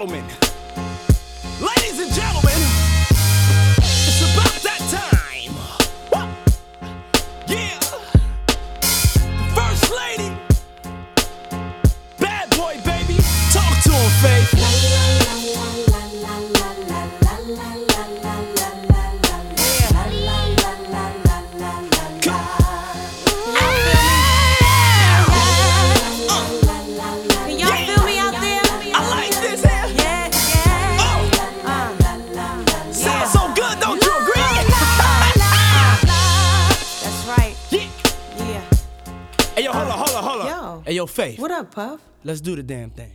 gentlemen, ladies and gentlemen, it's about that time. Woo! Yeah, the first lady, bad boy baby, talk to him, Faith. Hey, yo, hold on. Yo. Hey, yo, Faith. What up, Puff? Let's do the damn thing.